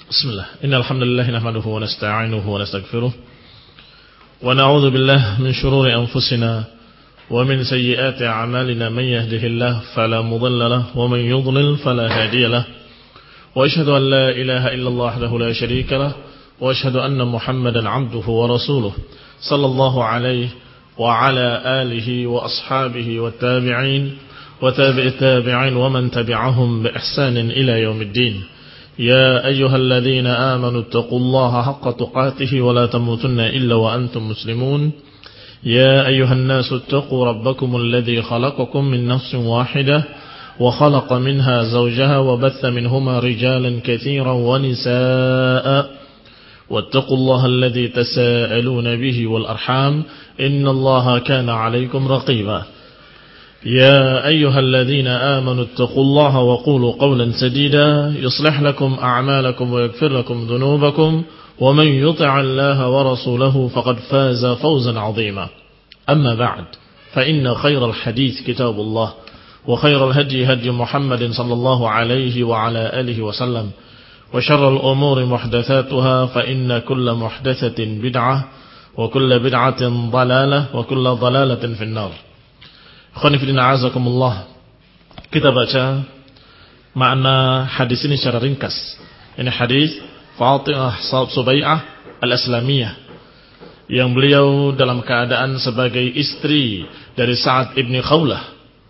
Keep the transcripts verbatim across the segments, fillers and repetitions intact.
Bismillah. Innal hamdalillah nahmaduhu wa nasta'inuhu wa nastaghfiruh wa na'udzu billahi min shururi anfusina wa min sayyiati a'malina man yahdihillahu fala mudilla lahu wa man yudlil fala hadiya lahu wa ashhadu an la ilaha illallah wahdahu la sharika lahu wa ashhadu anna Muhammadan 'abduhu wa rasuluh sallallahu alaihi wa ala alihi wa ashabihi wa tabi'in wa tabi'it tabi'in wa man tabi'ahum bi ihsanin ila yaumiddin. يا أيها الذين آمنوا اتقوا الله حق تقاته ولا تموتن إلا وأنتم مسلمون يا أيها الناس اتقوا ربكم الذي خلقكم من نفس واحدة وخلق منها زوجها وبث منهما رجالا كثيرا ونساء واتقوا الله الذي تساءلون به والأرحام إن الله كان عليكم رقيبا يا أيها الذين آمنوا اتقوا الله وقولوا قولا سديدا يصلح لكم أعمالكم ويغفر لكم ذنوبكم ومن يطع الله ورسوله فقد فاز فوزا عظيما. أما بعد فإن خير الحديث كتاب الله وخير الهدي هدي محمد صلى الله عليه وعلى آله وسلم وشر الأمور محدثاتها فإن كل محدثة بدعة وكل بدعة ضلالة وكل ضلالة في النار. Khonifidina azakumullah. Kita baca makna hadis ini secara ringkas. Ini hadis Fatimah Subai'ah al-Aslamiyah yang beliau dalam keadaan sebagai istri dari Sa'ad ibn Khawlah,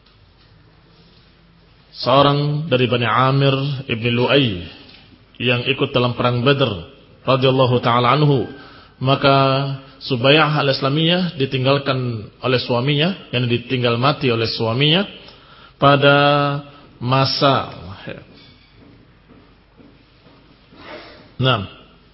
seorang dari Bani Amir ibn Lu'ay yang ikut dalam perang Badr radhiyallahu ta'ala anhu. Maka Subai'ah al-Islamiyah ditinggalkan oleh suaminya, yang ditinggal mati oleh suaminya pada masa Naam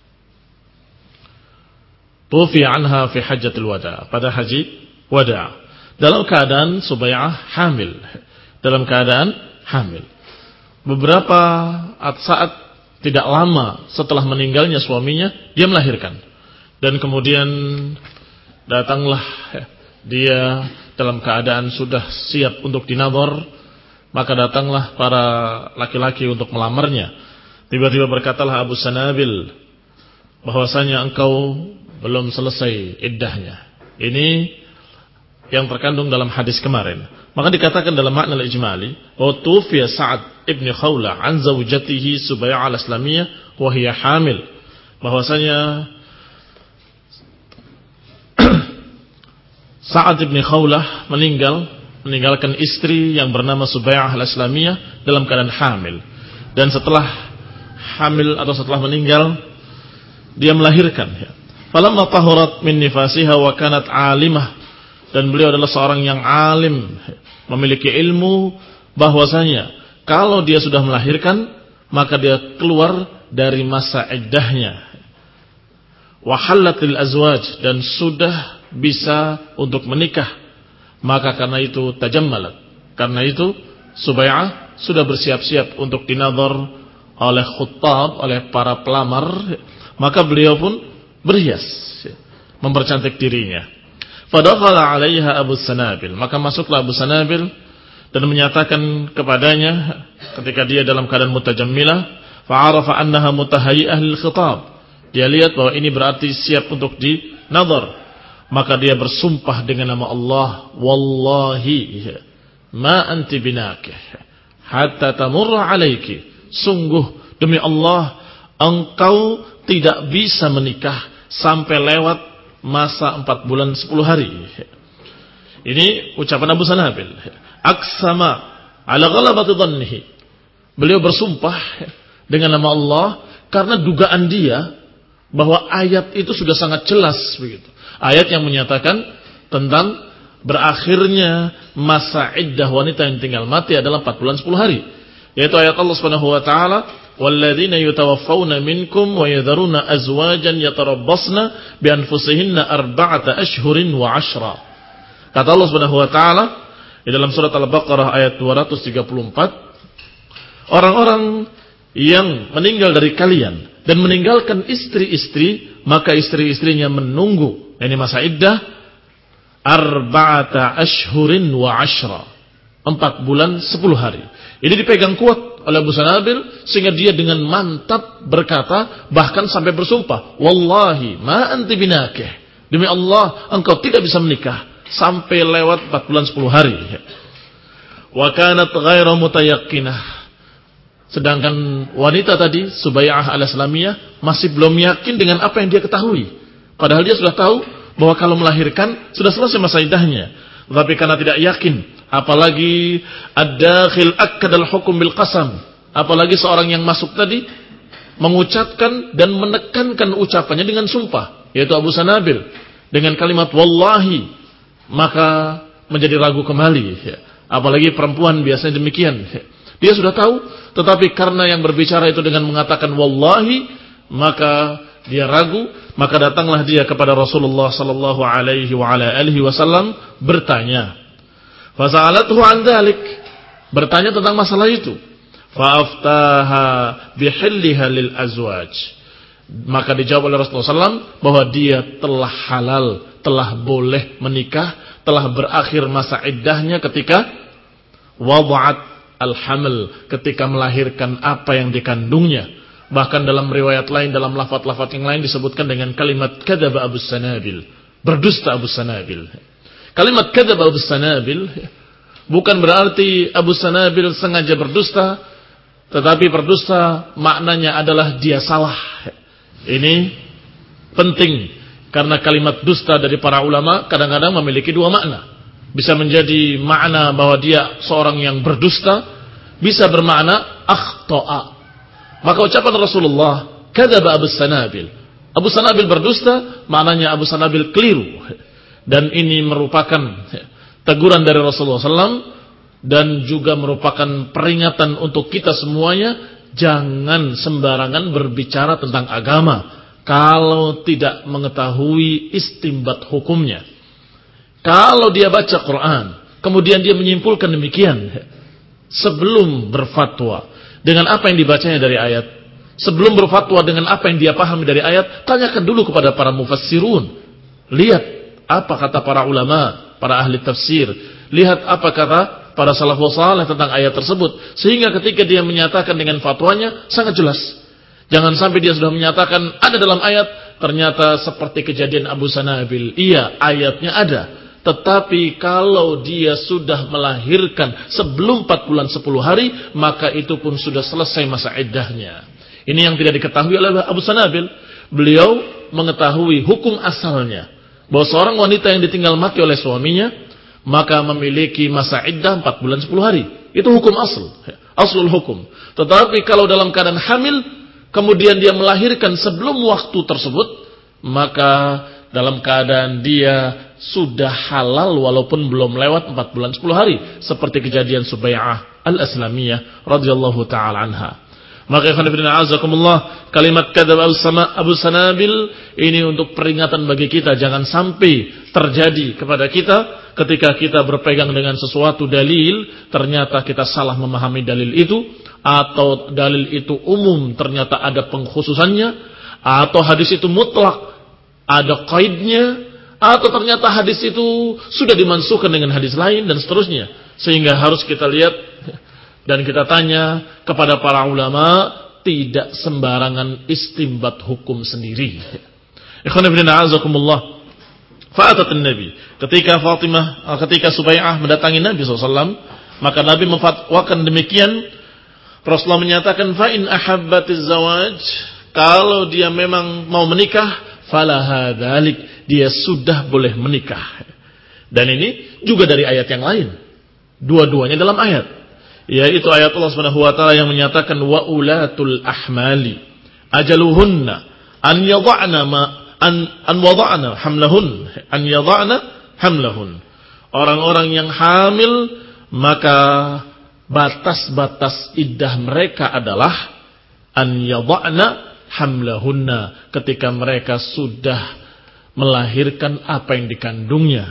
Tufi anha fi hajjatul wada, pada haji wada, dalam keadaan Subai'ah hamil, dalam keadaan hamil. Beberapa saat tidak lama setelah meninggalnya suaminya, dia melahirkan. Dan kemudian datanglah dia dalam keadaan sudah siap untuk dinadhar, maka datanglah para laki-laki untuk melamarnya. Tiba-tiba berkatalah Abu Sanabil bahwasanya engkau belum selesai iddahnya. Ini yang terkandung dalam hadis kemarin. Maka dikatakan dalam makna al-ijmali, wa tufiya Sa'ad ibn Khawlah an zawjatihi Subai'ah al-Islamiyah wa hiya hamil, bahwasanya Sa'ad ibn Khawlah meninggal, meninggalkan istri yang bernama Subai'ah al-Islamiyah dalam keadaan hamil. Dan setelah hamil atau setelah meninggal, dia melahirkan. Falamma tahurat min nifasiha wa kanat alimah, dan beliau adalah seorang yang alim, memiliki ilmu bahwasanya kalau dia sudah melahirkan, maka dia keluar dari masa iddahnya. Wa halatil azwaj, dan sudah bisa untuk menikah. Maka karena itu tajammalat, karena itu Subai'ah sudah bersiap-siap untuk dinadhar oleh khutbah, oleh para pelamar. Maka beliau pun berhias, mempercantik dirinya. Fadakhala 'alaiha Abu Sanabil, maka masuklah Abu Sanabil dan menyatakan kepadanya ketika dia dalam keadaan mutajammilah, fa'arafa annaha mutahayyi'ah lil khitab. Dia lihat bahwa ini berarti siap untuk dinadhar. Maka dia bersumpah dengan nama Allah, wallahi ma anti binakih hatta tamurra alaiki, sungguh demi Allah engkau tidak bisa menikah sampai lewat masa empat bulan sepuluh hari. Ini ucapan Abu Sanabil. Aksama ala ghalabati dhannihi, beliau bersumpah dengan nama Allah karena dugaan dia bahwa ayat itu sudah sangat jelas begitu. Ayat yang menyatakan tentang berakhirnya masa iddah wanita yang tinggal mati adalah empat bulan sepuluh hari. Yaitu ayat Allah Subhanahu wa taala, "Walladzina yatawaffawna minkum wa yadharuna azwajan yatarabbasna bi anfusihinna arba'ata ashhurin wa 'ashra." Kata Allah Subhanahu wa taala di dalam surat Al-Baqarah ayat dua ratus tiga puluh empat, orang-orang yang meninggal dari kalian dan meninggalkan istri-istri, maka istri-istrinya menunggu, ini masa iddah, arba'ata ashhurin wa ashra, empat bulan sepuluh hari. Ini dipegang kuat oleh Abu Sanabil sehingga dia dengan mantap berkata, bahkan sampai bersumpah, wallahi ma anti binakih, demi Allah engkau tidak bisa menikah sampai lewat empat bulan sepuluh hari. Wa kanat ghairu mutayaqqinah. Sedangkan wanita tadi, Subay'ah al-Islamiyah, masih belum yakin dengan apa yang dia ketahui. Padahal dia sudah tahu bahwa kalau melahirkan sudah selesai masa iddahnya. Tetapi karena tidak yakin, apalagi ad-dakhil akkadal hukum bil qasam, apalagi seorang yang masuk tadi mengucapkan dan menekankan ucapannya dengan sumpah, yaitu Abu Sanabil dengan kalimat wallahi, maka menjadi ragu kembali. Apalagi perempuan biasanya demikian. Dia sudah tahu, tetapi karena yang berbicara itu dengan mengatakan wallahi, maka dia ragu, maka datanglah dia kepada Rasulullah sallallahu alaihi wa ala alihi wasallam bertanya. Fasa'alathu an dzalik, bertanya tentang masalah itu. Fa'aftaha bihilliha lil azwaj. Maka dijawab oleh Rasulullah sallallahu alaihi wasallam bahwa dia telah halal, telah boleh menikah, telah berakhir masa iddahnya ketika wada'at al-haml, ketika melahirkan apa yang dikandungnya. Bahkan dalam riwayat lain, dalam lafaz-lafaz yang lain disebutkan dengan kalimat kadzaba Abu Sanabil, berdusta Abu Sanabil. Kalimat kadzaba Abu Sanabil bukan berarti Abu Sanabil sengaja berdusta, tetapi berdusta maknanya adalah dia salah. Ini penting karena kalimat dusta dari para ulama kadang-kadang memiliki dua makna. Bisa menjadi makna bahwa dia seorang yang berdusta, bisa bermakna akhta'a. Maka ucapan Rasulullah kadzaba Abu Sanabil, Abu Sanabil berdusta, maknanya Abu Sanabil keliru. Dan ini merupakan teguran dari Rasulullah sallallahu alaihi wasallam dan juga merupakan peringatan untuk kita semuanya, jangan sembarangan berbicara tentang agama kalau tidak mengetahui istimbat hukumnya. Kalau dia baca Quran, kemudian dia menyimpulkan demikian, sebelum berfatwa dengan apa yang dibacanya dari ayat, sebelum berfatwa dengan apa yang dia pahami dari ayat, tanyakan dulu kepada para mufassirun. Lihat apa kata para ulama, para ahli tafsir. Lihat apa kata para salafus saleh tentang ayat tersebut. Sehingga ketika dia menyatakan dengan fatwanya, sangat jelas. Jangan sampai dia sudah menyatakan ada dalam ayat, ternyata seperti kejadian Abu Sanabil. Iya, ayatnya ada. Tetapi kalau dia sudah melahirkan sebelum empat bulan sepuluh hari, maka itu pun sudah selesai masa iddahnya. Ini yang tidak diketahui oleh Abu Sanabil. Beliau mengetahui hukum asalnya, bahwa seorang wanita yang ditinggal mati oleh suaminya, maka memiliki masa iddah empat bulan sepuluh hari. Itu hukum asal, aslul hukum. Tetapi kalau dalam keadaan hamil, kemudian dia melahirkan sebelum waktu tersebut, maka dalam keadaan dia sudah halal walaupun belum lewat empat bulan sepuluh hari, seperti kejadian Subay'ah al-Islamiyah radhiyallahu taala anha. Maka ikhwan fillah azakumullah, kalimat kadzab Abu Sanabil ini untuk peringatan bagi kita, jangan sampai terjadi kepada kita ketika kita berpegang dengan sesuatu dalil, ternyata kita salah memahami dalil itu, atau dalil itu umum ternyata ada pengkhususannya, atau hadis itu mutlak ada qaidnya, atau ternyata hadis itu sudah dimansuhkan dengan hadis lain dan seterusnya. Sehingga harus kita lihat dan kita tanya kepada para ulama, tidak sembarangan istimbat hukum sendiri. Ikhwan fillah a'azakumullah. Fa'atat Nabi, ketika Fatimah, ketika Subay'ah mendatangi Nabi shallallahu alaihi wasallam, maka Nabi memfatwakan demikian. Rasulullah menyatakan, fa in ahabbatiz zawaj, kalau dia memang mau menikah, falaha dzalik, dia sudah boleh menikah. Dan ini juga dari ayat yang lain. Dua-duanya dalam ayat, yaitu ayat Allah Subhanahu wa taala yang menyatakan wa ulatul ahmali ajaluhunna an yadh'na ma an an wada'na hamlahun an yadh'na hamlahun. Orang-orang yang hamil, maka batas-batas iddah mereka adalah an yadh'na hamlahunna, ketika mereka sudah melahirkan apa yang dikandungnya.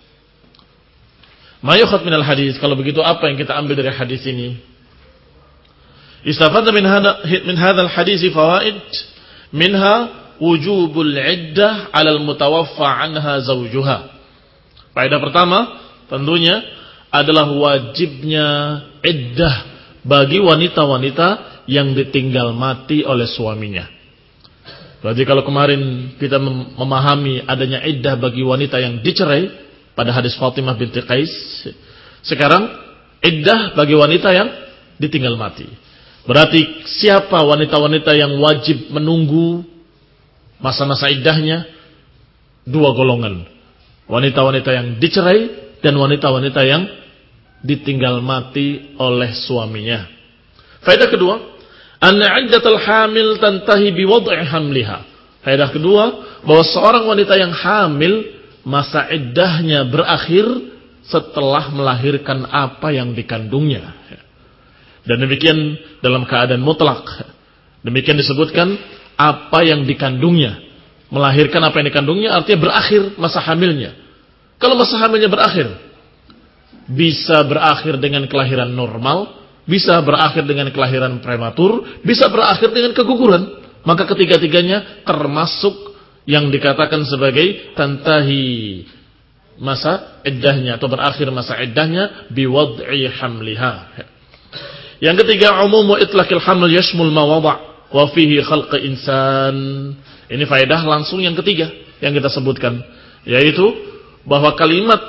Ma yukhad minal hadis, kalau begitu apa yang kita ambil dari hadis ini? Istafadna min hada min hadzal hadis fawaid, minha wujubul iddah 'ala al-mutawaffa 'anha zawjuha. Faedah pertama tentunya adalah wajibnya iddah bagi wanita-wanita yang ditinggal mati oleh suaminya. Berarti kalau kemarin kita memahami adanya iddah bagi wanita yang dicerai pada hadis Fatimah binti Qais, sekarang iddah bagi wanita yang ditinggal mati. Berarti siapa wanita-wanita yang wajib menunggu masa-masa iddahnya? Dua golongan. Wanita-wanita yang dicerai dan wanita-wanita yang ditinggal mati oleh suaminya. Faedah kedua, anna iddatul hamil tantahi biwad'i hamliha. Faedah kedua, bahwa seorang wanita yang hamil masa iddahnya berakhir setelah melahirkan apa yang dikandungnya. Dan demikian dalam keadaan mutlak. Demikian disebutkan apa yang dikandungnya. Melahirkan apa yang dikandungnya artinya berakhir masa hamilnya. Kalau masa hamilnya berakhir, bisa berakhir dengan kelahiran normal, bisa berakhir dengan kelahiran prematur, bisa berakhir dengan keguguran. Maka ketiga-tiganya termasuk yang dikatakan sebagai tantahi masa iddahnya atau berakhir masa iddahnya biwad'i hamliha. Yang ketiga, umumu itlaqil haml yashmul ma wada' wa fihi khalq insan. Ini faedah langsung yang ketiga yang kita sebutkan, yaitu bahwa kalimat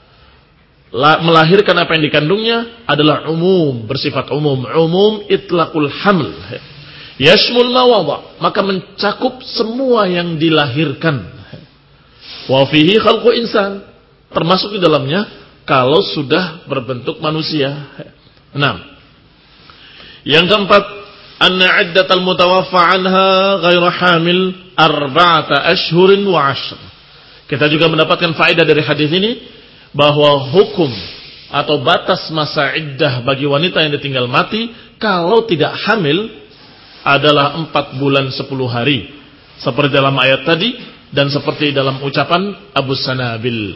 melahirkan apa yang dikandungnya adalah umum, bersifat umum. Umum itlaqul haml yashmul ma wada', maka mencakup semua yang dilahirkan. Wa fihi khalq insan, termasuk di dalamnya kalau sudah berbentuk manusia. Enam. Yang keempat, anna iddatal mutawaffa anha ghairu hamil arba'ata ashhurin wa ashr. Kita juga mendapatkan faedah dari hadis ini bahwa hukum atau batas masa iddah bagi wanita yang ditinggal mati kalau tidak hamil adalah empat bulan sepuluh hari. Seperti dalam ayat tadi dan seperti dalam ucapan Abu Sanabil.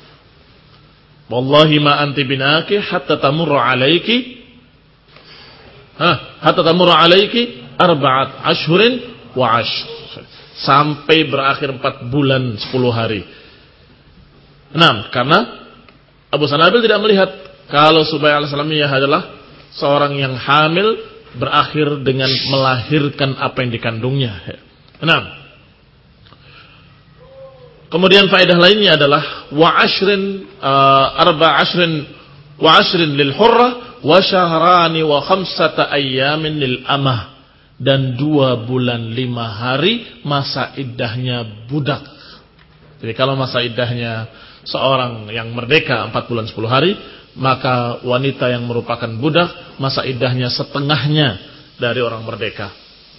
Wallahi ma anti binaki hatta tamurra alaiki Ha, hatta tamurra alaiki arba'at ashhurin wa ashr. Sampai berakhir empat bulan sepuluh hari. Enam, karena Abu Sanabil tidak melihat kalau Subayah al-Salamiyah adalah seorang yang hamil berakhir dengan melahirkan apa yang dikandungnya. Enam. Kemudian faedah lainnya adalah wa ashrin uh, arba ashrin wa ashrin lil hurrah wa syahrani wa khamsata ayyamin lil amah, dan dua bulan lima hari masa iddahnya budak. Jadi kalau masa iddahnya seorang yang merdeka empat bulan sepuluh hari, maka wanita yang merupakan budak masa iddahnya setengahnya dari orang merdeka.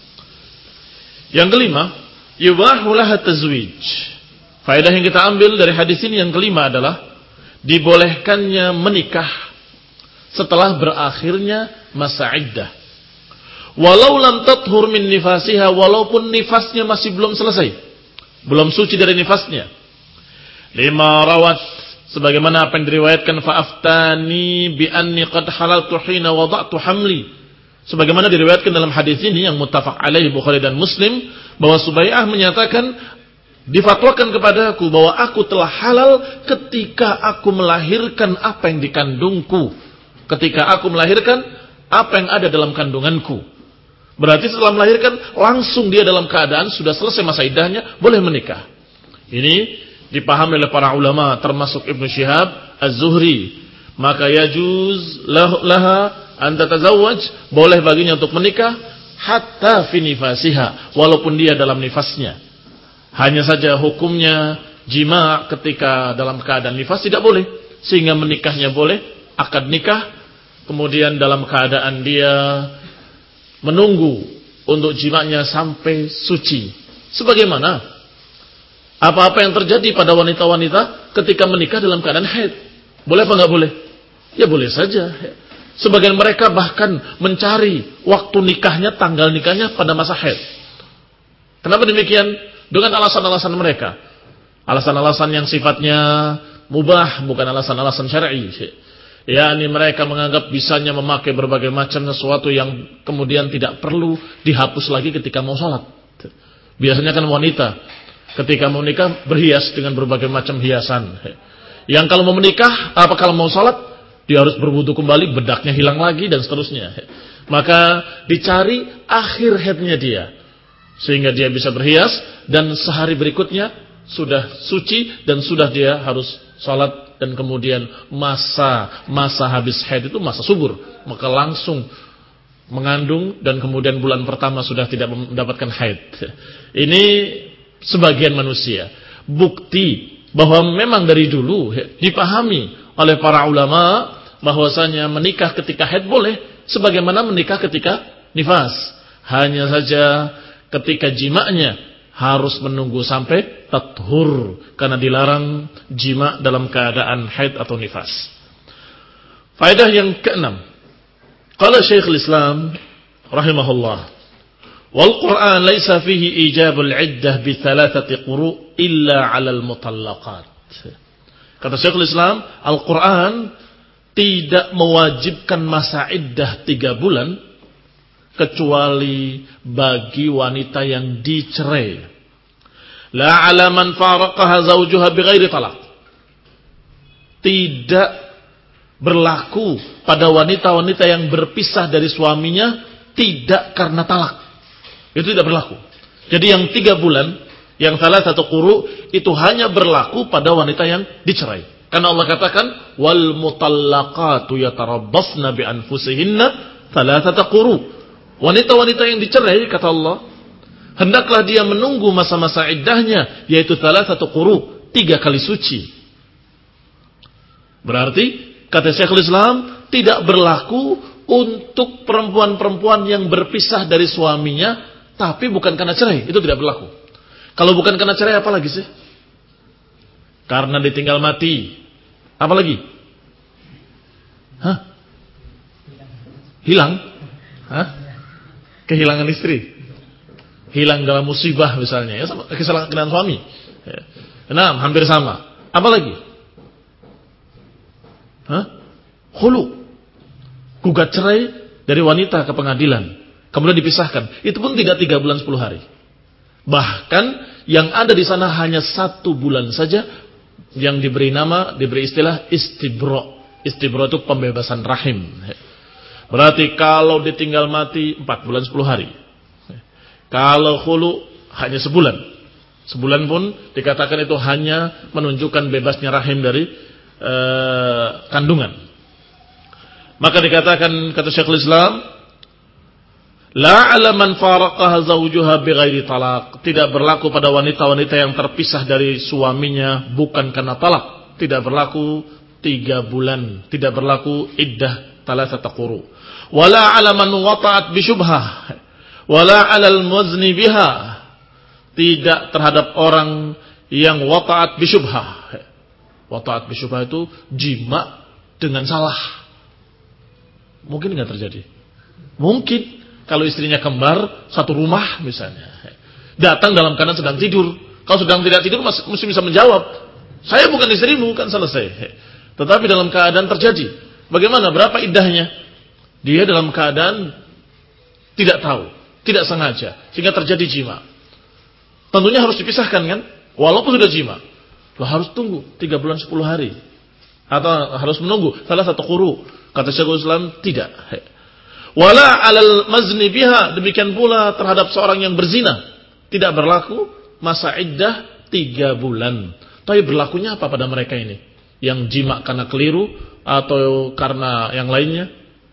Yang kelima, yubahu laha tazwij. Faedah yang kita ambil dari hadis ini yang kelima adalah dibolehkannya menikah setelah berakhirnya masa iddah. Walau lam tathur min nifasiha, walaupun nifasnya masih belum selesai, belum suci dari nifasnya. Lima rawat, sebagaimana apa yang diriwayatkan, fa'aftani bi anni qad halaltu hina wada'tu hamli. Sebagaimana diriwayatkan dalam hadis ini yang muttafaq alaih Bukhari dan Muslim, bahwa Subayah menyatakan, difatwakan kepadaku bahwa aku telah halal ketika aku melahirkan apa yang dikandungku. Ketika aku melahirkan apa yang ada dalam kandunganku. Berarti setelah melahirkan langsung dia dalam keadaan sudah selesai masa iddahnya, boleh menikah. Ini dipahami oleh para ulama termasuk Ibnu Syihab Az-Zuhri. Maka yajuz laha an tatazawwaj, boleh baginya untuk menikah hatta fi nifasiha, walaupun dia dalam nifasnya. Hanya saja hukumnya jima ketika dalam keadaan nifas tidak boleh, sehingga menikahnya boleh, akad nikah. Kemudian dalam keadaan dia menunggu untuk jimanya sampai suci. Sebagaimana apa-apa yang terjadi pada wanita-wanita ketika menikah dalam keadaan haid. Boleh apa enggak boleh? Ya boleh saja. Sebagian mereka bahkan mencari waktu nikahnya, tanggal nikahnya pada masa haid. Kenapa demikian? Dengan alasan-alasan mereka. Alasan-alasan yang sifatnya mubah, bukan alasan-alasan syar'i. yakni mereka menganggap bisanya memakai berbagai macam sesuatu yang kemudian tidak perlu dihapus lagi ketika mau sholat. Biasanya kan wanita ketika mau nikah berhias dengan berbagai macam hiasan. Yang kalau mau menikah, apa kalau mau sholat Dia harus berwudu kembali, bedaknya hilang lagi dan seterusnya. Maka dicari akhir haidnya dia, sehingga dia bisa berhias dan sehari berikutnya sudah suci dan sudah dia harus salat, dan kemudian masa masa habis haid itu masa subur, maka langsung mengandung dan kemudian bulan pertama sudah tidak mendapatkan haid. Ini sebagian manusia. Bukti bahwa memang dari dulu dipahami oleh para ulama bahwasanya menikah ketika haid boleh, sebagaimana menikah ketika nifas. Hanya saja ketika jima'nya harus menunggu sampai tathur, karena dilarang jima' dalam keadaan haid atau nifas. Faedah yang keenam, qala Syekhul Islam rahimahullah, wal Qur'an laisa fihi ijabul iddah bi thalathati quru' illa 'alal mutallaqat. Kata Syekhul Islam, Al-Qur'an tidak mewajibkan masa iddah tiga bulan kecuali bagi wanita yang dicerai. La 'ala man faraqaha zawjuha bighairi talaq. Tidak berlaku pada wanita-wanita yang berpisah dari suaminya tidak karena talak. Itu tidak berlaku. Jadi yang tiga bulan, yang salah satu quru, itu hanya berlaku pada wanita yang dicerai. Karena Allah katakan, wal mutallaqatu yatarabbasna bi anfusihinna thalathata quru. Wanita-wanita yang dicerai, kata Allah, hendaklah dia menunggu masa-masa iddahnya, yaitu thalathatu quru, tiga kali suci. Berarti, kata Syekhul Islam, tidak berlaku untuk perempuan-perempuan yang berpisah dari suaminya, tapi bukan karena cerai. Itu tidak berlaku. Kalau bukan karena cerai, apa lagi sih? Karena ditinggal mati. Apa lagi? Hah? Hilang? Hah? Kehilangan istri. Hilang dalam musibah misalnya. Ya, sama, kehilangan suami. Ya. Nah, hampir sama. Apa lagi? Hah? Khulu. Gugat cerai dari wanita ke pengadilan. Kemudian dipisahkan. Itu pun tidak tiga bulan sepuluh hari. Bahkan yang ada di sana hanya satu bulan saja, yang diberi nama, diberi istilah istibro. Istibro itu pembebasan rahim. Berarti kalau ditinggal mati empat bulan sepuluh hari. Kalau khulu hanya sebulan. Sebulan pun dikatakan itu hanya menunjukkan bebasnya rahim dari uh, kandungan. Maka dikatakan, kata Syekhul Islam, la 'ala man faraqaha zawjuha bighairi talaq. Tidak berlaku pada wanita-wanita yang terpisah dari suaminya bukan karena talak. Tidak berlaku tiga bulan. Tidak berlaku iddah thalathata quru. Wala 'ala man wata'at bi syubhah. Wala 'alal muzni biha. Tidak terhadap orang yang wata'at bi syubhah. Wata'at bi syubhah itu jima dengan salah. Mungkin enggak terjadi? Mungkin. Kalau istrinya kembar, satu rumah misalnya. Datang dalam keadaan sedang tidur. Kalau sedang tidak tidur, mesti bisa menjawab. Saya bukan istrimu, kan selesai. Tetapi dalam keadaan terjadi. Bagaimana? Berapa iddahnya? Dia dalam keadaan tidak tahu. Tidak sengaja. Sehingga terjadi jima. Tentunya harus dipisahkan kan? Walaupun sudah jima. Loh, harus tunggu tiga bulan sepuluh hari. Atau harus menunggu salah satu quru. Kata Syekhul Islam, tidak. Wala 'alal mazni biha, demikian pula terhadap seorang yang berzina tidak berlaku masa iddah tiga bulan. Tapi berlakunya apa pada mereka ini? Yang jima karena keliru atau karena yang lainnya?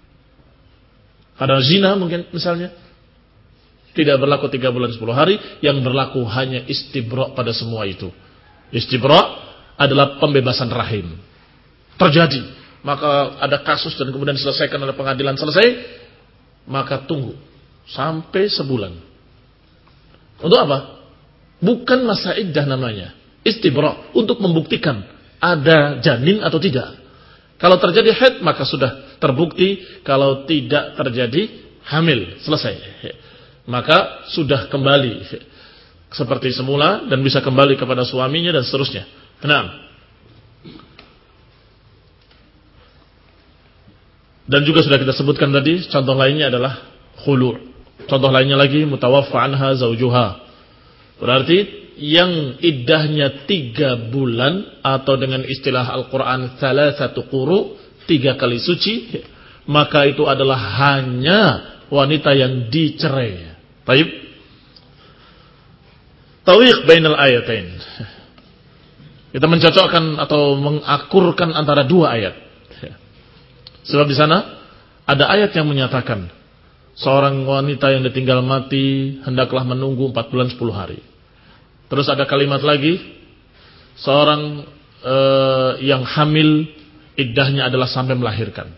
Karena zina mungkin misalnya. Tidak berlaku tiga bulan sepuluh hari, yang berlaku hanya istibra pada semua itu. Istibra adalah pembebasan rahim. Terjadi, maka ada kasus dan kemudian diselesaikan oleh pengadilan, selesai. Maka tunggu sampai sebulan. Untuk apa? Bukan masa iddah namanya. Istibra, untuk membuktikan ada janin atau tidak. Kalau terjadi haid, maka sudah terbukti. Kalau tidak terjadi hamil, selesai. Maka sudah kembali seperti semula dan bisa kembali kepada suaminya dan seterusnya. Nah, dan juga sudah kita sebutkan tadi, contoh lainnya adalah khulu'. Contoh lainnya lagi, mutawaffa anha zawjuha. Berarti yang iddahnya tiga bulan, atau dengan istilah Al-Quran thalathatu quru, tiga kali suci, maka itu adalah hanya wanita yang dicerai. Baik. Tawiq bainal ayatain. Kita mencocokkan atau mengakurkan antara dua ayat. Sebab di sana ada ayat yang menyatakan seorang wanita yang ditinggal mati hendaklah menunggu empat bulan sepuluh hari. Terus ada kalimat lagi, seorang eh, yang hamil iddahnya adalah sampai melahirkan.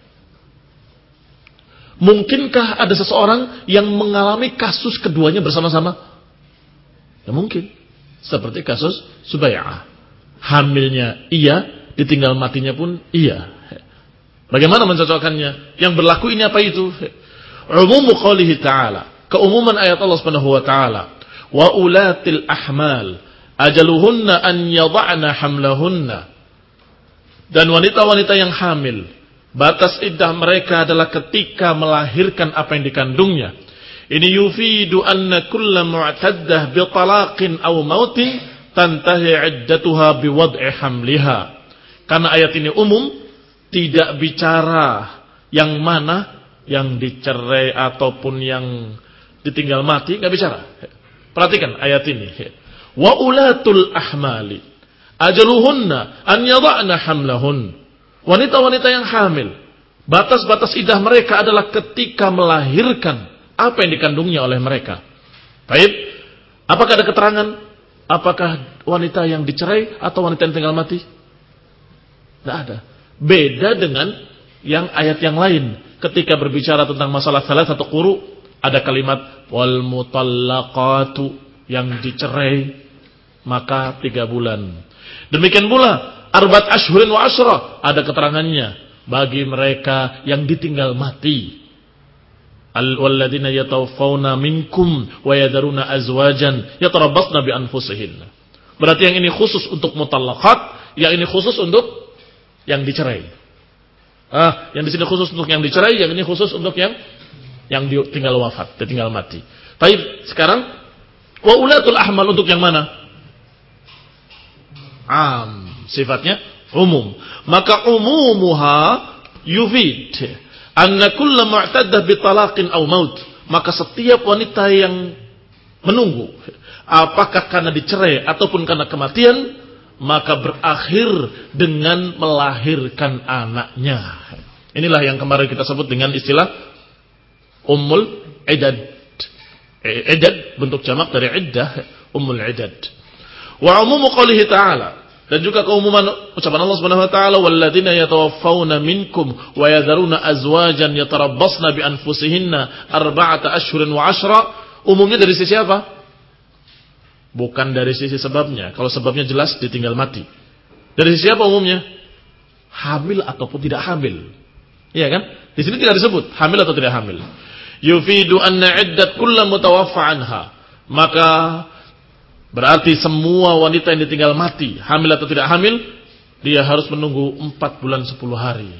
Mungkinkah ada seseorang yang mengalami kasus keduanya bersama-sama? Ya mungkin. Seperti kasus Subai'ah. Hamilnya iya, ditinggal matinya pun iya. Bagaimana mencocokkannya? Yang berlaku ini apa itu? Umumu qaulihi ta'ala, keumuman ayat Allah Subhanahu wa taala, wa ulatil ahmal ajaluhunna an yad'ana hamlahunna. Dan wanita-wanita yang hamil, batas iddah mereka adalah ketika melahirkan apa yang dikandungnya. Ini yufidu anna kulla mu'taddah bi talaqin aw mautin tantahi iddatuha bi wad'i hamliha. Karena ayat ini umum, tidak bicara yang mana yang dicerai ataupun yang ditinggal mati, enggak bicara. Perhatikan ayat ini. Wa ulatul ahmali ajaluhunna an yad'ana hamlahun. Wanita-wanita yang hamil, batas-batas iddah mereka adalah ketika melahirkan apa yang dikandungnya oleh mereka. Baik, apakah ada keterangan apakah wanita yang dicerai atau wanita yang tinggal mati? Tidak ada. Beda dengan yang ayat yang lain. Ketika berbicara tentang masalah salah satu quru, ada kalimat wal mutallaqatu, yang dicerai maka tiga bulan. Demikian pula arba'at ashhurin wa ashra, ada keterangannya bagi mereka yang ditinggal mati. Al-walladzina yatawaffawna minkum wa yadharuna azwajan yatarabbasna bi anfusihinna. Berarti yang ini khusus untuk mutallaqat, yang ini khusus untuk yang dicerai. Ah, yang di sini khusus untuk yang dicerai, yang ini khusus untuk yang yang tinggal wafat, tinggal mati. Baik, sekarang wa ulatul ahmal untuk yang mana? Am, sifatnya umum. Maka umumuha yufid anna kulla mu'taddah bi talaqin aw maut. Maka setiap wanita yang menunggu apakah karena dicerai ataupun karena kematian, maka berakhir dengan melahirkan anaknya. Inilah yang kemarin kita sebut dengan istilah ummul idad. Idad bentuk jamak dari iddah, ummul idad. Wa umumu qoulihi ta'ala, dan juga keumuman ucapan Allah Subhanahu wa taala, walladzina yatawaffawna minkum wa yadharuna azwajan yatarabbasna bi anfusihinna arba'ata ashhurin wa ashra. Umumnya dari sisi apa? Bukan dari sisi sebabnya. Kalau sebabnya jelas ditinggal mati. Dari sisi apa umumnya? Hamil ataupun tidak hamil. Iya kan? Di sini tidak disebut hamil atau tidak hamil. Yufidu anna iddat kullu mutawaffa anha. Maka berarti semua wanita yang ditinggal mati, hamil atau tidak hamil, dia harus menunggu empat bulan sepuluh hari.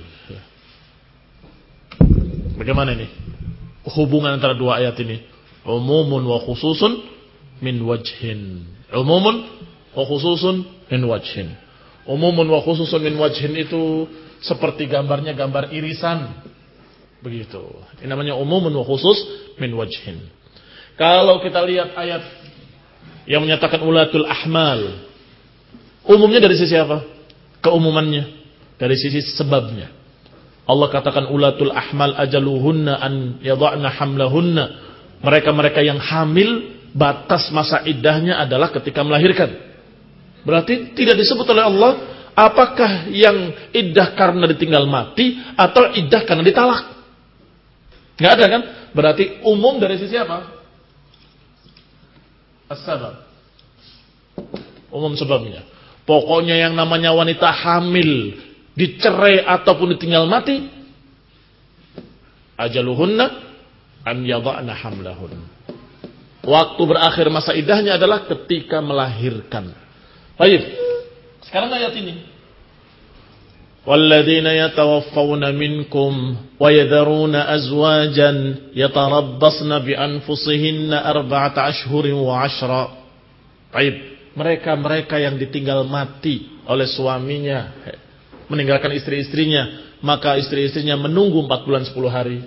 Bagaimana ini? Hubungan antara dua ayat ini. Umumun wa khususun min wajhin. Umumun wa khususun min wajhin. Umumun wa khususun min wajhin itu seperti gambarnya gambar irisan. Begitu. Ini namanya umumun wa khusus min wajhin. Kalau kita lihat ayat yang menyatakan ulatul ahmal, umumnya dari sisi apa? Keumumannya dari sisi sebabnya. Allah katakan ulatul ahmal ajaluhunna an yadha'na hamlahunna. Mereka-mereka yang hamil, batas masa iddahnya adalah ketika melahirkan. Berarti tidak disebut oleh Allah apakah yang iddah karena ditinggal mati atau iddah karena ditalak. Enggak ada kan? Berarti umum dari sisi apa? As-sabab. Umum sebabnya. Pokoknya yang namanya wanita hamil, dicerai ataupun ditinggal mati, ajaluhunna an yadha'na hamlahun. Waktu berakhir masa iddahnya adalah ketika melahirkan. Baik. Sekarang ayat ini. Walladzina yatawaffawna minkum wa yadharuna azwajan yatarabbasna bi anfusihinna arba'ata ashhurin wa ashra. Baik. Mereka-mereka yang ditinggal mati oleh suaminya, meninggalkan istri-istrinya maka istri-istrinya menunggu empat bulan sepuluh hari.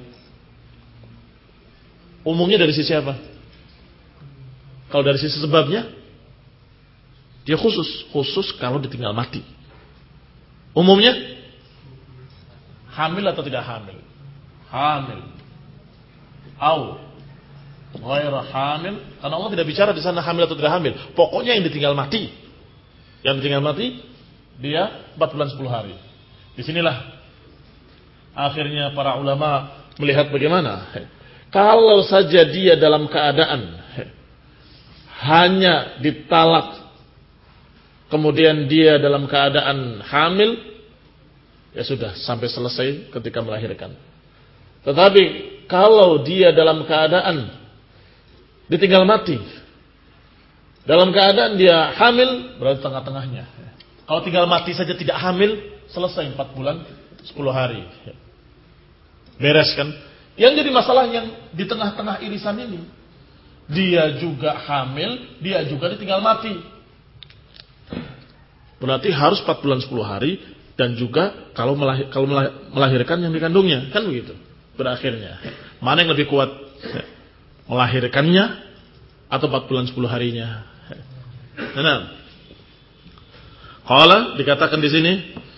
Umumnya dari sisi apa? Kalau dari sisi sebabnya, dia khusus. Khusus kalau ditinggal mati. Umumnya, hamil atau tidak hamil? Hamil. Au ghaira hamil. Karena Allah tidak bicara di sana hamil atau tidak hamil. Pokoknya yang ditinggal mati. Yang ditinggal mati, dia empat bulan sepuluh hari. Disinilah akhirnya para ulama melihat bagaimana. Kalau saja dia dalam keadaan hanya ditalak, kemudian dia dalam keadaan hamil, ya sudah sampai selesai ketika melahirkan. Tetapi kalau dia dalam keadaan ditinggal mati, dalam keadaan dia hamil, berarti tengah-tengahnya. Kalau tinggal mati saja tidak hamil, selesai empat bulan sepuluh hari. Beres kan? Yang jadi masalah yang di tengah-tengah irisan ini, dia juga hamil, dia juga ditinggal mati. Berarti harus empat bulan sepuluh hari, dan juga kalau melahir, kalau melahirkan yang dikandungnya, kan begitu. Berakhirnya, mana yang lebih kuat? Melahirkannya atau empat bulan sepuluh harinya? Nah, qala dikatakan di sini,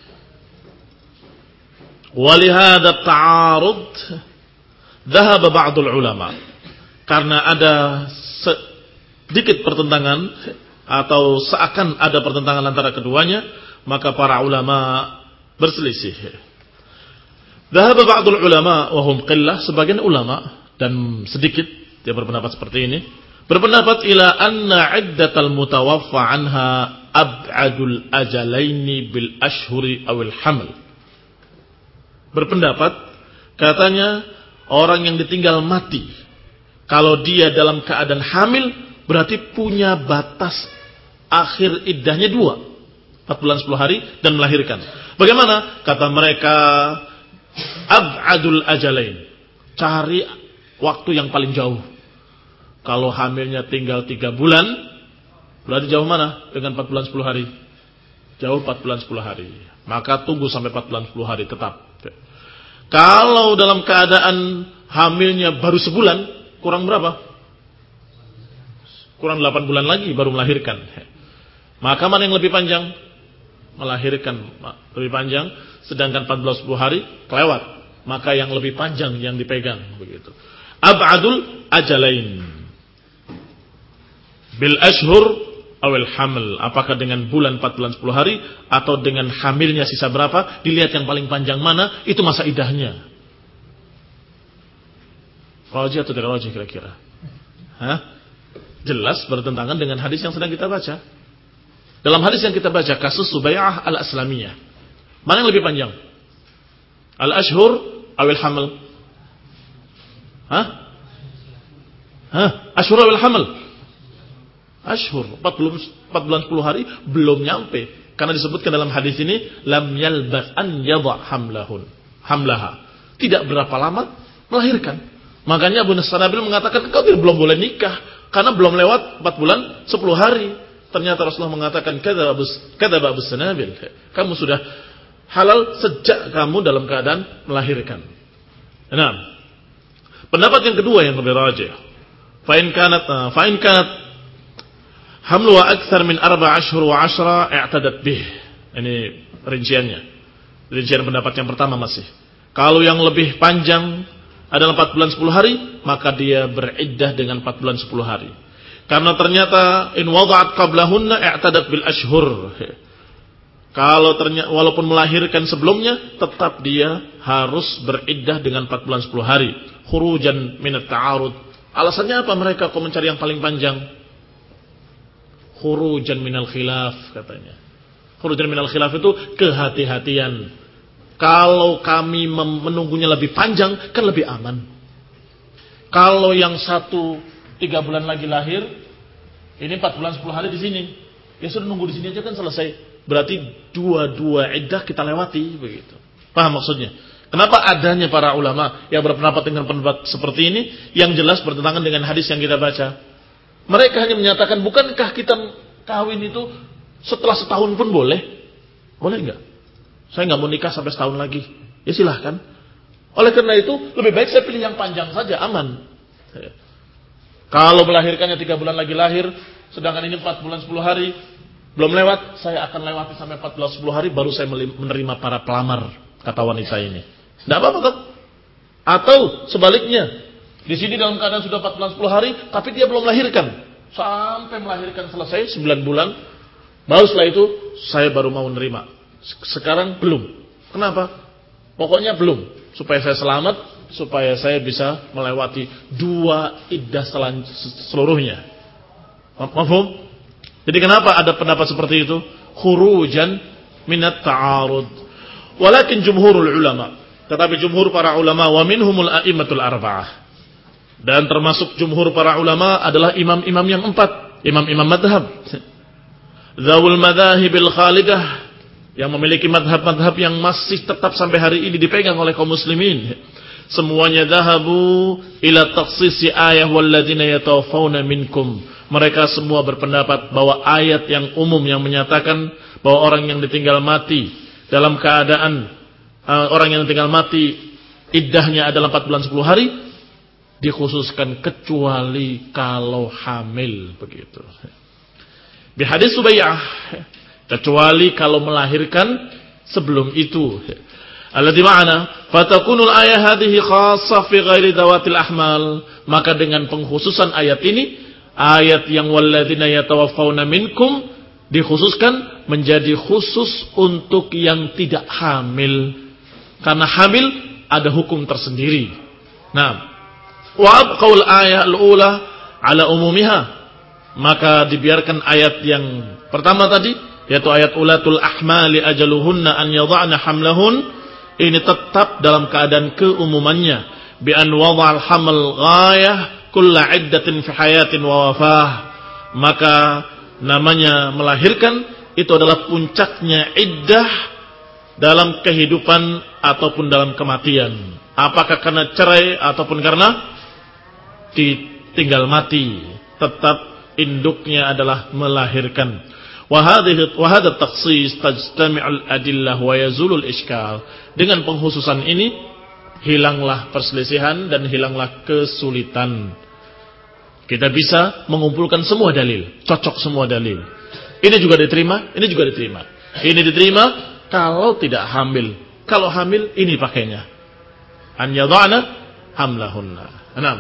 walihada ta'arud dhahaba ba'dul ulama. Karena ada sedikit pertentangan atau seakan ada pertentangan antara keduanya, maka para ulama berselisih. Dhahaba ba'dul ulama wa hum qillah, sebagian ulama dan sedikit dia berpendapat seperti ini, berpendapat ila anna iddatal mutawaffa anha ab'adul ajalaini bil ashhuri awil haml. Berpendapat katanya orang yang ditinggal mati, kalau dia dalam keadaan hamil, berarti punya batas akhir iddahnya dua, empat bulan sepuluh hari dan melahirkan. Bagaimana? Kata mereka, ab'adul ajalain, cari waktu yang paling jauh. Kalau hamilnya tinggal tiga bulan, berarti jauh mana dengan empat bulan sepuluh hari? Jauh empat bulan sepuluh hari. Maka tunggu sampai empat bulan sepuluh hari tetap. Kalau dalam keadaan hamilnya baru sebulan, kurang berapa? Kurang delapan bulan lagi baru melahirkan. Maka mana yang lebih panjang? Melahirkan lebih panjang, sedangkan empat bulan sepuluh hari kelewat. Maka yang lebih panjang yang dipegang, begitu. Ab'adul ajalain bil ashhur awil haml, apakah dengan bulan empat bulan sepuluh hari atau dengan hamilnya sisa berapa, dilihat yang paling panjang mana, itu masa idahnya. Rajih atau tidak rajih kira-kira? Hah? Jelas bertentangan dengan hadis yang sedang kita baca. Dalam hadis yang kita baca, kasus Subai'ah al-Aslamiyah, mana yang lebih panjang? Al-ashhur awil haml? Hah? Hah? Ashhur awil haml? Ashhur, empat bulan sepuluh hari belum nyampe. Karena disebutkan dalam hadis ini, lam yalbas an yadha hamlahun, hamlaha. Tidak berapa lama melahirkan. Makanya Abu Nasanabil mengatakan, kau tidak belum boleh nikah karena belum lewat empat bulan sepuluh hari. Ternyata Rasulullah mengatakan, kadzaba Abu Sanabil, kamu sudah halal sejak kamu dalam keadaan melahirkan. Nah, pendapat yang kedua yang lebih rajih, fa in kanat fa in kanat hamlu wa akthar min arba ashhur wa ashra i'tadat bih. Ini rinciannya. Rincian pendapat yang pertama masih. Kalau yang lebih panjang adalah empat bulan sepuluh hari, maka dia beriddah dengan empat bulan sepuluh hari. Karena ternyata in wada'at qablahunna i'tadat bil ashhur. Kalau ternyata walaupun melahirkan sebelumnya, tetap dia harus beriddah dengan empat bulan sepuluh hari. Khurujan minat ta'arud. Alasannya apa mereka kok mencari yang paling panjang? Khurujan minal khilaf katanya. Khurujan minal khilaf itu kehati-hatian. Kalau kami menunggunya lebih panjang, kan lebih aman. Kalau yang satu tiga bulan lagi lahir, ini empat bulan sepuluh hari di sini, ya sudah nunggu di sini aja kan selesai. Berarti dua-dua iddah kita lewati, begitu. Paham maksudnya? Kenapa adanya para ulama yang berpendapat dengan pendapat seperti ini, yang jelas bertentangan dengan hadis yang kita baca? Mereka hanya menyatakan, bukankah kita kawin itu setelah setahun pun boleh? Boleh enggak? Saya enggak mau nikah sampai setahun lagi. ya silahkan. Oleh karena itu, lebih baik saya pilih yang panjang saja, aman. Kalau melahirkannya tiga bulan lagi lahir, sedangkan ini empat bulan sepuluh hari, belum lewat, saya akan lewati sampai empat bulan sepuluh hari, baru saya menerima para pelamar, kata wanita ini. Tidak apa-apa kan? Atau sebaliknya, di sini dalam keadaan sudah empat bulan sepuluh hari, tapi dia belum melahirkan. Sampai melahirkan selesai sembilan bulan, baru setelah itu, saya baru mau menerima. Sekarang belum. Kenapa? Pokoknya belum. Supaya saya selamat, supaya saya bisa melewati dua iddah seluruhnya. Mafhum? Jadi kenapa ada pendapat seperti itu? Khurujan minat ta'arud. Walakin jumhurul ulama. Tetapi jumhur para ulama wa minhumul a'immatul arba'ah. Dan termasuk jumhur para ulama adalah imam-imam yang empat. Imam-imam madhab. Zawul madhahibil khalidah. Yang memiliki madhab-madhab yang masih tetap sampai hari ini dipegang oleh kaum muslimin. Semuanya dhahabu ila takhsisi ayah walladzina yatawaffawna minkum. Mereka semua berpendapat bahwa ayat yang umum yang menyatakan bahwa orang yang ditinggal mati dalam keadaan uh, orang yang ditinggal mati iddahnya adalah empat bulan sepuluh hari, dikhususkan kecuali kalau hamil, begitu. Di hadis Subayyah, kecuali kalau melahirkan sebelum itu. Alladzi ma'ana fatakunul ayah hadhihi khassah fi ghairi dawatil ahmal. Maka dengan pengkhususan ayat ini, ayat yang walladzina yatawaffawna minkum dikhususkan menjadi khusus untuk yang tidak hamil. Karena hamil ada hukum tersendiri. Nah, wa abqaul ayat al-ula ala umumiha. Maka dibiarkan ayat yang pertama tadi, yaitu ayat ulatul ahmali ajaluhunna an yadha'na hamlahun, ini tetap dalam keadaan keumumannya, bi an wada'al hamal ghayah kulla iddatin fi hayatin wa wafah. Maka namanya melahirkan itu adalah puncaknya iddah dalam kehidupan ataupun dalam kematian. Apakah karena cerai ataupun karena ditinggal mati, tetap induknya adalah melahirkan. Wahadha wahadha takhsis tajtami'ul adillah wa yazulul iskal. Dengan pengkhususan ini hilanglah perselisihan dan hilanglah kesulitan. Kita bisa mengumpulkan semua dalil, cocok semua dalil. Ini juga diterima, ini juga diterima. Ini diterima kalau tidak hamil. Kalau hamil ini pakainya. An yadha'na hamlahunna. Enam.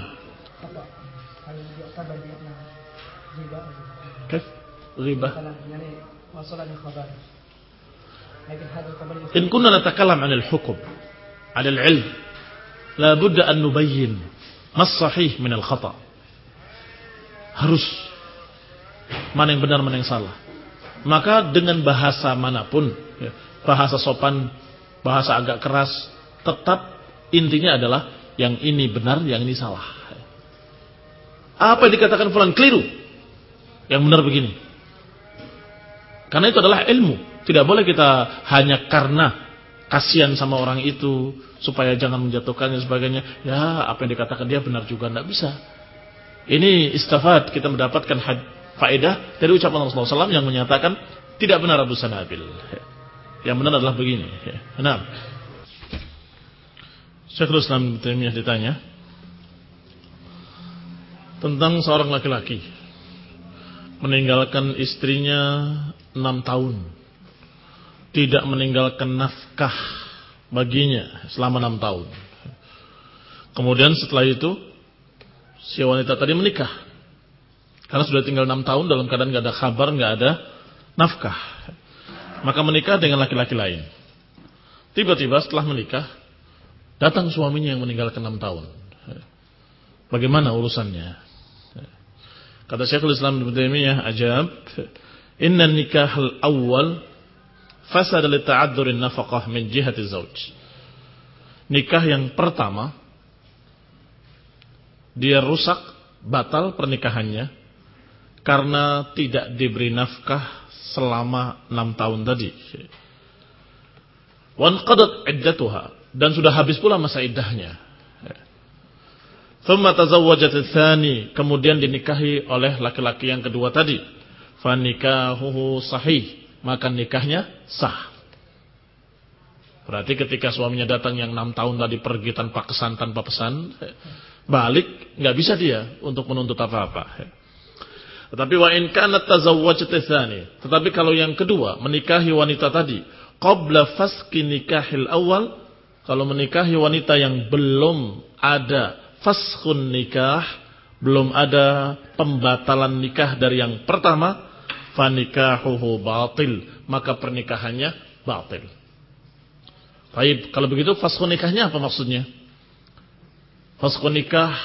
Riba. In kunna natakalam 'an al-hukm 'ala al-'ilm la budda an nubayyin ma as-sahih min al-khata'. Harus mana yang benar mana yang salah. Maka dengan bahasa manapun, bahasa sopan, bahasa agak keras, tetap intinya adalah yang ini benar, yang ini salah. Apa yang dikatakan fulan keliru, yang benar begini. Karena itu adalah ilmu. Tidak boleh kita hanya karena kasihan sama orang itu supaya jangan menjatuhkannya sebagainya. Ya, apa yang dikatakan dia benar juga, tidak bisa. Ini istafad, kita mendapatkan faedah dari ucapan Rasulullah shallallahu alaihi wasallam yang menyatakan tidak benar Abu Sanabil. Yang benar adalah begini. Nah, Syekhul Islam Ibnu Taimiyah ditanya tentang seorang laki-laki meninggalkan istrinya enam tahun, tidak meninggalkan nafkah baginya selama enam tahun. Kemudian setelah itu si wanita tadi menikah, karena sudah tinggal enam tahun dalam keadaan nggak ada kabar, nggak ada nafkah. Maka menikah dengan laki-laki lain. Tiba-tiba setelah menikah datang suaminya yang meninggalkan enam tahun. Bagaimana urusannya? Kata Syekhul Islam Ibnu Taimiyah, ajab, inna nikah al-awwal fasada li ta'addurin nafaqah min jihati zauj. Nikah yang pertama dia rusak, batal pernikahannya karena tidak diberi nafkah selama enam tahun tadi. Wan qadat iddatuha, dan sudah habis pula masa iddahnya. Thumma tazawwajat ats-tsani, kemudian dinikahi oleh laki-laki yang kedua tadi. Fa nikahuhu sahih, maka nikahnya sah. Berarti ketika suaminya datang yang enam tahun tadi pergi tanpa kesan, tanpa pesan, balik, nggak bisa dia untuk menuntut apa-apa. Tetapi wa in kanat tazawwajat tsani, tetapi kalau yang kedua menikahi wanita tadi qabla fasqi nikahil awal, kalau menikahi wanita yang belum ada faskhun nikah, belum ada pembatalan nikah dari yang pertama, fanikahuhu batil, maka pernikahannya batil. Baik, kalau begitu faskhun nikahnya apa maksudnya? Faskhun nikah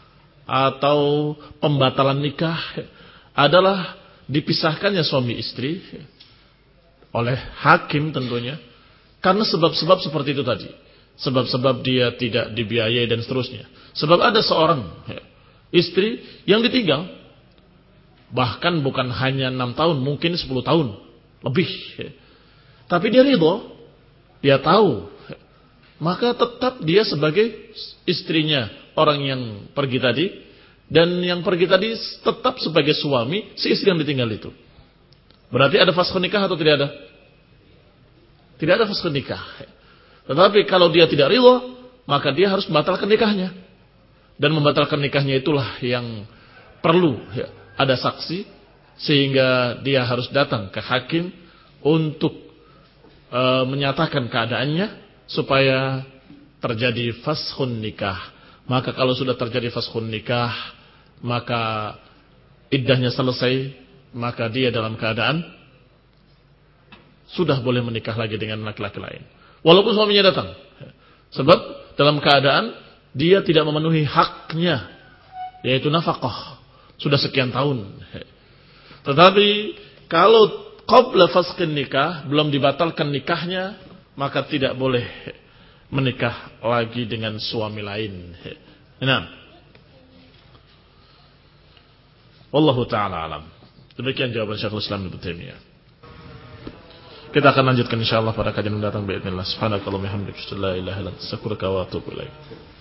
atau pembatalan nikah adalah dipisahkannya suami istri oleh hakim tentunya, karena sebab-sebab seperti itu tadi. Sebab-sebab dia tidak dibiayai dan seterusnya. Sebab ada seorang istri yang ditinggal, bahkan bukan hanya enam tahun, mungkin sepuluh tahun lebih. Tapi dia ridho, dia tahu, maka tetap dia sebagai istrinya orang yang pergi tadi, dan yang pergi tadi tetap sebagai suami si istri yang ditinggal itu. Berarti ada faskhun nikah atau tidak ada? Tidak ada faskhun nikah. Tetapi kalau dia tidak ridho, maka dia harus membatalkan nikahnya. Dan membatalkan nikahnya itulah yang perlu ya, ada saksi, sehingga dia harus datang ke hakim untuk e, menyatakan keadaannya supaya terjadi faskhun nikah. Maka kalau sudah terjadi faskhun nikah, maka iddahnya selesai, maka dia dalam keadaan sudah boleh menikah lagi dengan laki-laki lain. Walaupun suaminya datang. Sebab dalam keadaan dia tidak memenuhi haknya, yaitu nafkah. Sudah sekian tahun. Tetapi kalau qabla faskhun nikah, belum dibatalkan nikahnya, maka tidak boleh menikah lagi dengan suami lain. Nah, wallahu ta'ala alam. Demikian jawaban Syekhul Islam Ibnu Taimiyah. Kita akan lanjutkan insyaallah pada kajian mendatang باذن الله. Subhanakallahumma wa bihamdika, la ilaha illa anta, astaghfiruka wa atubu ilaik.